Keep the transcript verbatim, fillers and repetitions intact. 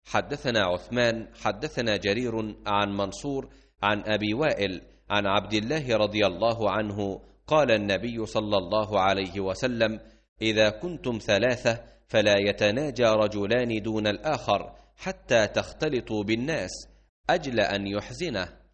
حدثنا عثمان حدثنا جرير عن منصور عن أبي وائل عن عبد الله رضي الله عنه قال النبي صلى الله عليه وسلم: إذا كنتم ثلاثة فلا يتناجى رجلان دون الآخر حتى تختلطوا بالناس، أجل أن يحزنه.